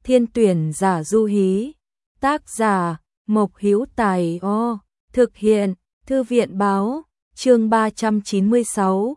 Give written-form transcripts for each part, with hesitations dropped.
Thiên tuyển giả du hí. Tác giả Mộc Hữu Tài. Thực hiện Thư viện báo. Chương 396.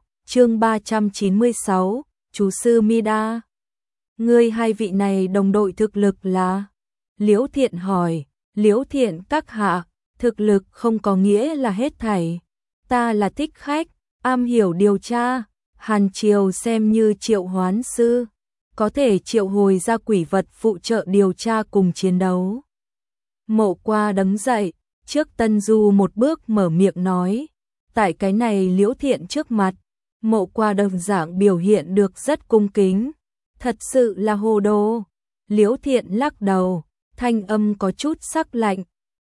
Chú sư Mida. Ngươi hai vị này đồng đội thực lực là? Liễu Thiện hỏi. Liễu Thiện các hạ, thực lực không có nghĩa là hết thảy. Ta là thích khách, am hiểu điều tra. Hàn Triều xem như triệu hoán sư, có thể triệu hồi ra quỷ vật phụ trợ điều tra cùng chiến đấu. Mộ Qua đứng dậy, trước Tân Du một bước mở miệng nói. Tại cái này Liễu Thiện trước mặt, Mộ Qua đồng dạng biểu hiện được rất cung kính. Thật sự là hồ đồ. Liễu Thiện lắc đầu, thanh âm có chút sắc lạnh.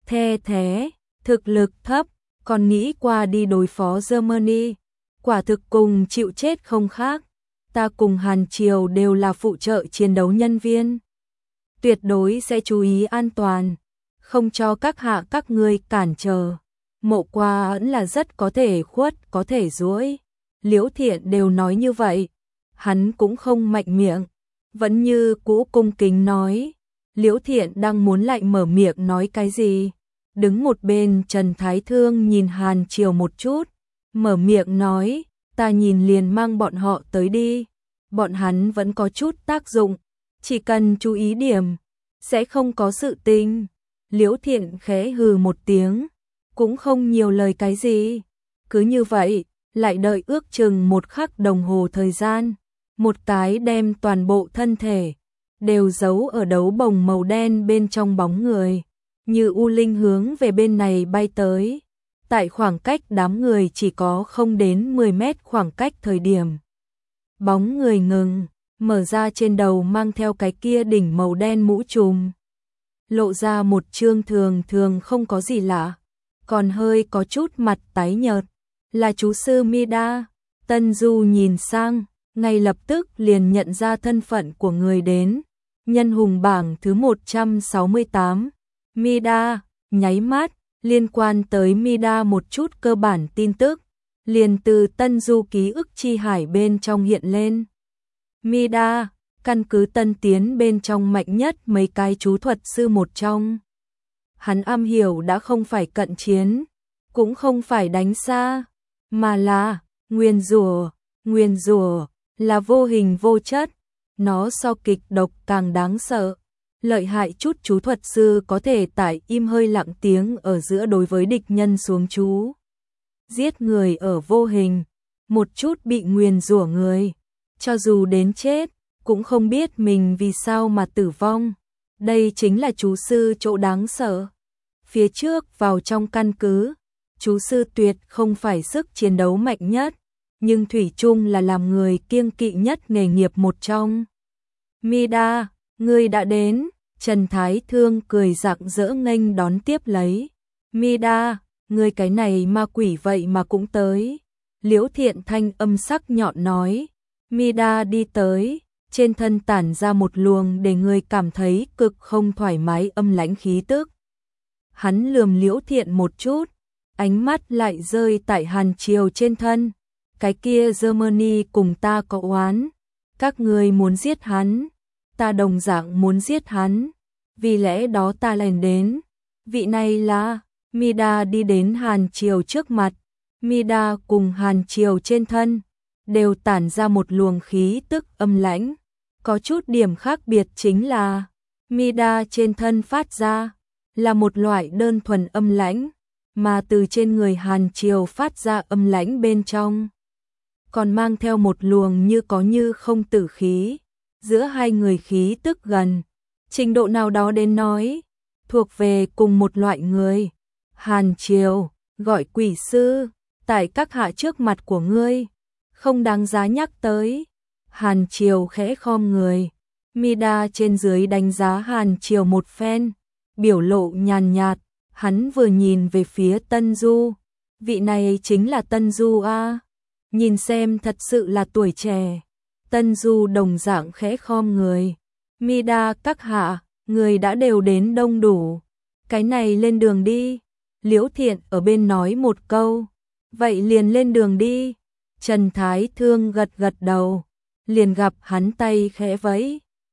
Thế, thực lực thấp, còn nghĩ qua đi đối phó Germany. Quả thực cùng chịu chết không khác. Ta cùng Hàn Triều đều là phụ trợ chiến đấu nhân viên. Tuyệt đối sẽ chú ý an toàn, không cho các hạ các ngươi cản trở. Mộ Qua vẫn là rất có thể khuất, có thể dối. Liễu Thiện đều nói như vậy, hắn cũng không mạnh miệng, vẫn như cũ cung kính nói. Liễu Thiện đang muốn lại mở miệng nói cái gì, đứng một bên Trần Thái Thương nhìn Hàn Triều một chút, mở miệng nói, ta nhìn liền mang bọn họ tới đi. Bọn hắn vẫn có chút tác dụng, chỉ cần chú ý điểm, sẽ không có sự tình. Liễu Thiện khẽ hừ một tiếng, cũng không nhiều lời cái gì. Cứ như vậy, lại đợi ước chừng 1 khắc đồng hồ thời gian, một cái đem toàn bộ thân thể đều giấu ở đấu bồng màu đen bên trong bóng người, như u linh hướng về bên này bay tới. Tại khoảng cách đám người chỉ có không đến 10 mét khoảng cách thời điểm, bóng người ngừng, mở ra trên đầu mang theo cái kia đỉnh màu đen mũ trùm, lộ ra một trương thường không có gì lạ, còn hơi có chút mặt tái nhợt, là chú sư Mida. Tân Du nhìn sang, ngay lập tức liền nhận ra thân phận của người đến, nhân hùng bảng thứ 168, Mida. Nháy mắt, liên quan tới Mida một chút cơ bản tin tức, liền từ Tân Du ký ức chi hải bên trong hiện lên. Mida, căn cứ tân tiến bên trong mạnh nhất mấy cái chú thuật sư một trong. Hắn am hiểu đã không phải cận chiến, cũng không phải đánh xa, mà là nguyền rủa, là vô hình vô chất, nó so kịch độc càng đáng sợ. Lợi hại chút chú thuật sư có thể tại im hơi lặng tiếng ở giữa đối với địch nhân xuống chú, giết người ở vô hình, một chút bị nguyền rủa người, cho dù đến chết, cũng không biết mình vì sao mà tử vong. Đây chính là chú sư chỗ đáng sợ. Phía trước vào trong căn cứ, chú sư tuyệt không phải sức chiến đấu mạnh nhất, nhưng thủy chung là làm người kiêng kỵ nhất nghề nghiệp một trong. Mida, ngươi đã đến. Trần Thái Thương cười rạng rỡ nghênh đón tiếp lấy. Mida, ngươi cái này ma quỷ vậy mà cũng tới. Liễu Thiện thanh âm sắc nhọn nói. Mida đi tới, trên thân tản ra một luồng để người cảm thấy cực không thoải mái âm lãnh khí tức. Hắn lườm Liễu Thiện một chút, ánh mắt lại rơi tại Hàn Triều trên thân. Cái kia Germany cùng ta có oán, các ngươi muốn giết hắn, ta đồng dạng muốn giết hắn, vì lẽ đó ta lên đến. Vị này là Mida. Đi đến Hàn Triều trước mặt, Mida cùng Hàn Triều trên thân đều tản ra một luồng khí tức âm lãnh. Có chút điểm khác biệt chính là Mida trên thân phát ra là một loại đơn thuần âm lãnh, mà từ trên người Hàn Triều phát ra âm lãnh bên trong còn mang theo một luồng như có như không tử khí. Giữa hai người khí tức gần, trình độ nào đó đến nói, thuộc về cùng một loại người. Hàn Triều, gọi quỷ sư, tại các hạ trước mặt của ngươi, không đáng giá nhắc tới. Hàn Triều khẽ khom người, Mida trên dưới đánh giá Hàn Triều một phen, biểu lộ nhàn nhạt, hắn vừa nhìn về phía Tân Du. Vị này chính là Tân Du a, nhìn xem thật sự là tuổi trẻ. Tân Du đồng dạng khẽ khom người. Mida các hạ, người đã đều đến đông đủ. Cái này lên đường đi. Liễu Thiện ở bên nói một câu. Vậy liền lên đường đi. Trần Thái Thương gật gật đầu. Liền gặp hắn tay khẽ vẫy.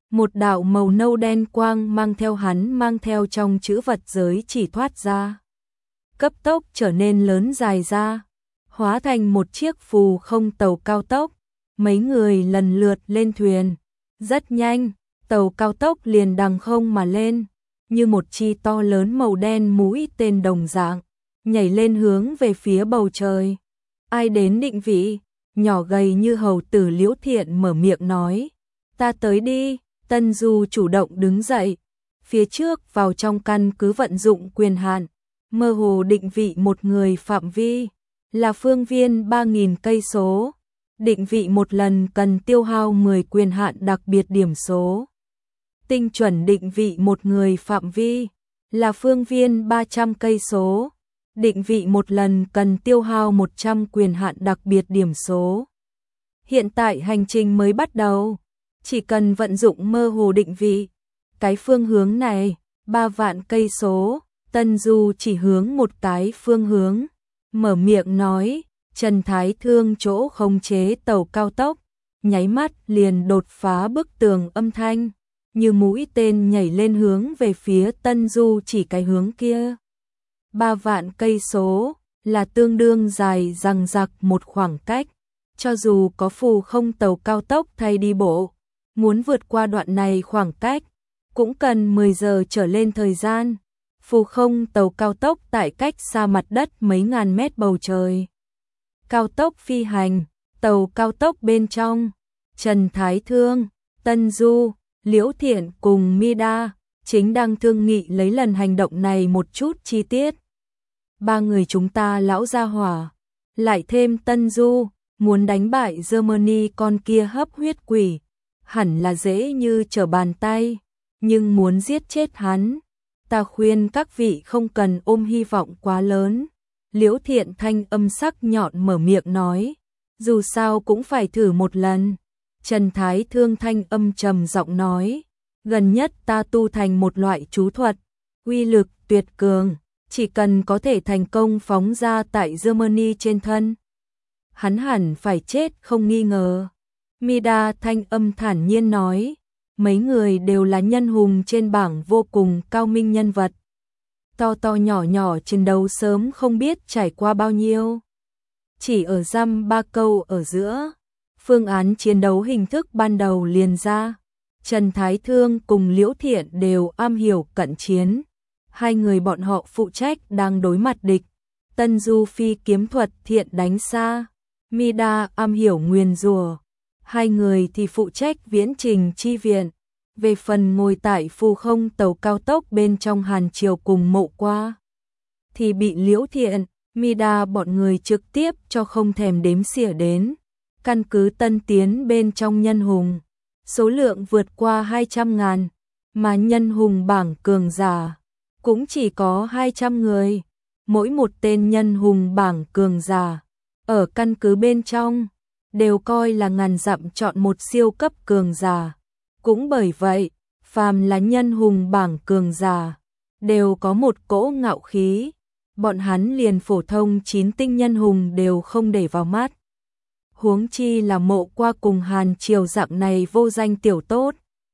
một đạo màu nâu đen quang mang theo hắn mang theo trong chữ vật giới chỉ thoát ra. Cấp tốc trở nên lớn dài ra, hóa thành một chiếc phù không tàu cao tốc, mấy người lần lượt lên thuyền. Rất nhanh, tàu cao tốc liền đằng không mà lên, như một chi to lớn màu đen mũi tên đồng dạng, nhảy lên hướng về phía bầu trời. Ai đến định vị? Nhỏ gầy như hầu tử Liễu Thiện mở miệng nói. Ta tới đi. Tân Du chủ động đứng dậy, phía trước vào trong căn cứ vận dụng quyền hạn, mơ hồ định vị một người phạm vi, là phương viên 3.000 cây số. Định vị một lần cần tiêu hao 10 quyền hạn đặc biệt điểm số. Tinh chuẩn định vị một người phạm vi, là phương viên 300 cây số. Định vị một lần cần tiêu hao 100 quyền hạn đặc biệt điểm số. Hiện tại hành trình mới bắt đầu, chỉ cần vận dụng mơ hồ định vị, cái phương hướng này, 3 vạn cây số, Tân Du chỉ hướng một cái phương hướng, mở miệng nói, Trần Thái Thương chỗ khống chế tàu cao tốc, nháy mắt liền đột phá bức tường âm thanh, như mũi tên nhảy lên hướng về phía Tân Du chỉ cái hướng kia. 3 vạn cây số là tương đương dài dằng dặc một khoảng cách, cho dù có phù không tàu cao tốc thay đi bộ, muốn vượt qua đoạn này khoảng cách, cũng cần 10 giờ trở lên thời gian. Phù không tàu cao tốc tại cách xa mặt đất mấy ngàn mét bầu trời. Cao tốc phi hành, tàu cao tốc bên trong, Trần Thái Thương, Tân Du, Liễu Thiện cùng Mida chính đang thương nghị lấy lần hành động này một chút chi tiết. 3 người chúng ta lão gia hỏa, lại thêm Tân Du, muốn đánh bại Germany con kia hấp huyết quỷ, hẳn là dễ như trở bàn tay, nhưng muốn giết chết hắn, ta khuyên các vị không cần ôm hy vọng quá lớn. Liễu Thiện thanh âm sắc nhọn mở miệng nói, dù sao cũng phải thử một lần. Trần Thái Thương thanh âm trầm giọng nói, gần nhất ta tu thành một loại chú thuật, uy lực tuyệt cường, chỉ cần có thể thành công phóng ra tại Germany trên thân, hắn hẳn phải chết không nghi ngờ. Mida thanh âm thản nhiên nói, mấy người đều là nhân hùng trên bảng vô cùng cao minh nhân vật. To to nhỏ nhỏ chiến đấu sớm không biết trải qua bao nhiêu. Chỉ ở dăm 3 câu ở giữa, phương án chiến đấu hình thức ban đầu liền ra. Trần Thái Thương cùng Liễu Thiện đều am hiểu cận chiến. Hai người bọn họ phụ trách đang đối mặt địch. Tân Du phi kiếm thuật thiện đánh xa, Mida am hiểu nguyền rủa. Hai người thì phụ trách viễn trình chi viện. Về phần ngồi tại phù không tàu cao tốc bên trong Hàn Triều cùng Mộ Qua, thì bị Liễu Thiện, Mida bọn người trực tiếp cho không thèm đếm xỉa đến. Căn cứ tân tiến bên trong nhân hùng, số lượng vượt qua 200.000, mà nhân hùng bảng cường giả cũng chỉ có 200 người. Mỗi một tên nhân hùng bảng cường giả ở căn cứ bên trong đều coi là ngàn dặm chọn một siêu cấp cường giả. Cũng bởi vậy, phàm là nhân hùng bảng cường giả đều có một cỗ ngạo khí, bọn hắn liền phổ thông 9 tinh nhân hùng đều không để vào mắt. Huống chi là Mộ Qua cùng Hàn Triều dạng này vô danh tiểu tốt.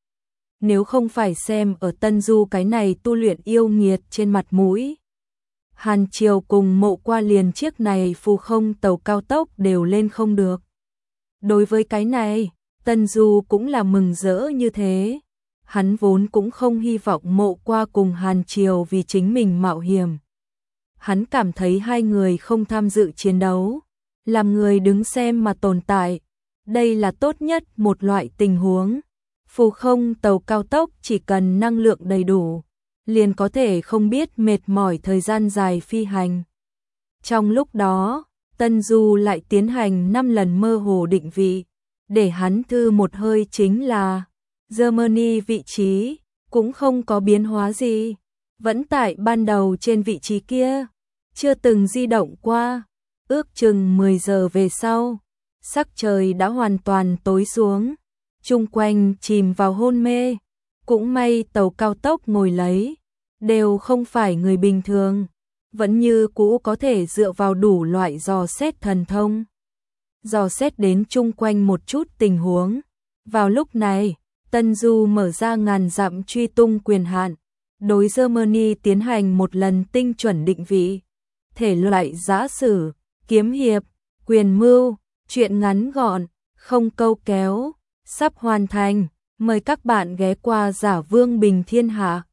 Nếu không phải xem ở Tân Du cái này tu luyện yêu nghiệt trên mặt mũi, Hàn Triều cùng Mộ Qua liền chiếc này phù không tàu cao tốc đều lên không được. Đối với cái này, Tân Du cũng là mừng rỡ như thế. Hắn vốn cũng không hy vọng Mộ Qua cùng Hàn Triều vì chính mình mạo hiểm. Hắn cảm thấy hai người không tham dự chiến đấu, làm người đứng xem mà tồn tại, đây là tốt nhất một loại tình huống. Phù không tàu cao tốc chỉ cần năng lượng đầy đủ, liền có thể không biết mệt mỏi thời gian dài phi hành. Trong lúc đó, Tân Du lại tiến hành 5 lần mơ hồ định vị, để hắn thư một hơi chính là Germany vị trí cũng không có biến hóa gì, vẫn tại ban đầu trên vị trí kia, chưa từng di động qua. Ước chừng 10 giờ về sau, sắc trời đã hoàn toàn tối xuống, chung quanh chìm vào hôn mê. Cũng may tàu cao tốc ngồi lấy đều không phải người bình thường, vẫn như cũ có thể dựa vào đủ loại dò xét thần thông, dò xét đến chung quanh một chút tình huống. Vào lúc này, Tân Du mở ra ngàn dặm truy tung quyền hạn, đối Germany tiến hành một lần tinh chuẩn định vị, thể loại giã sử, kiếm hiệp, quyền mưu, truyện ngắn gọn, không câu kéo, sắp hoàn thành, mời các bạn ghé qua Giả Vương Bình Thiên Hạ.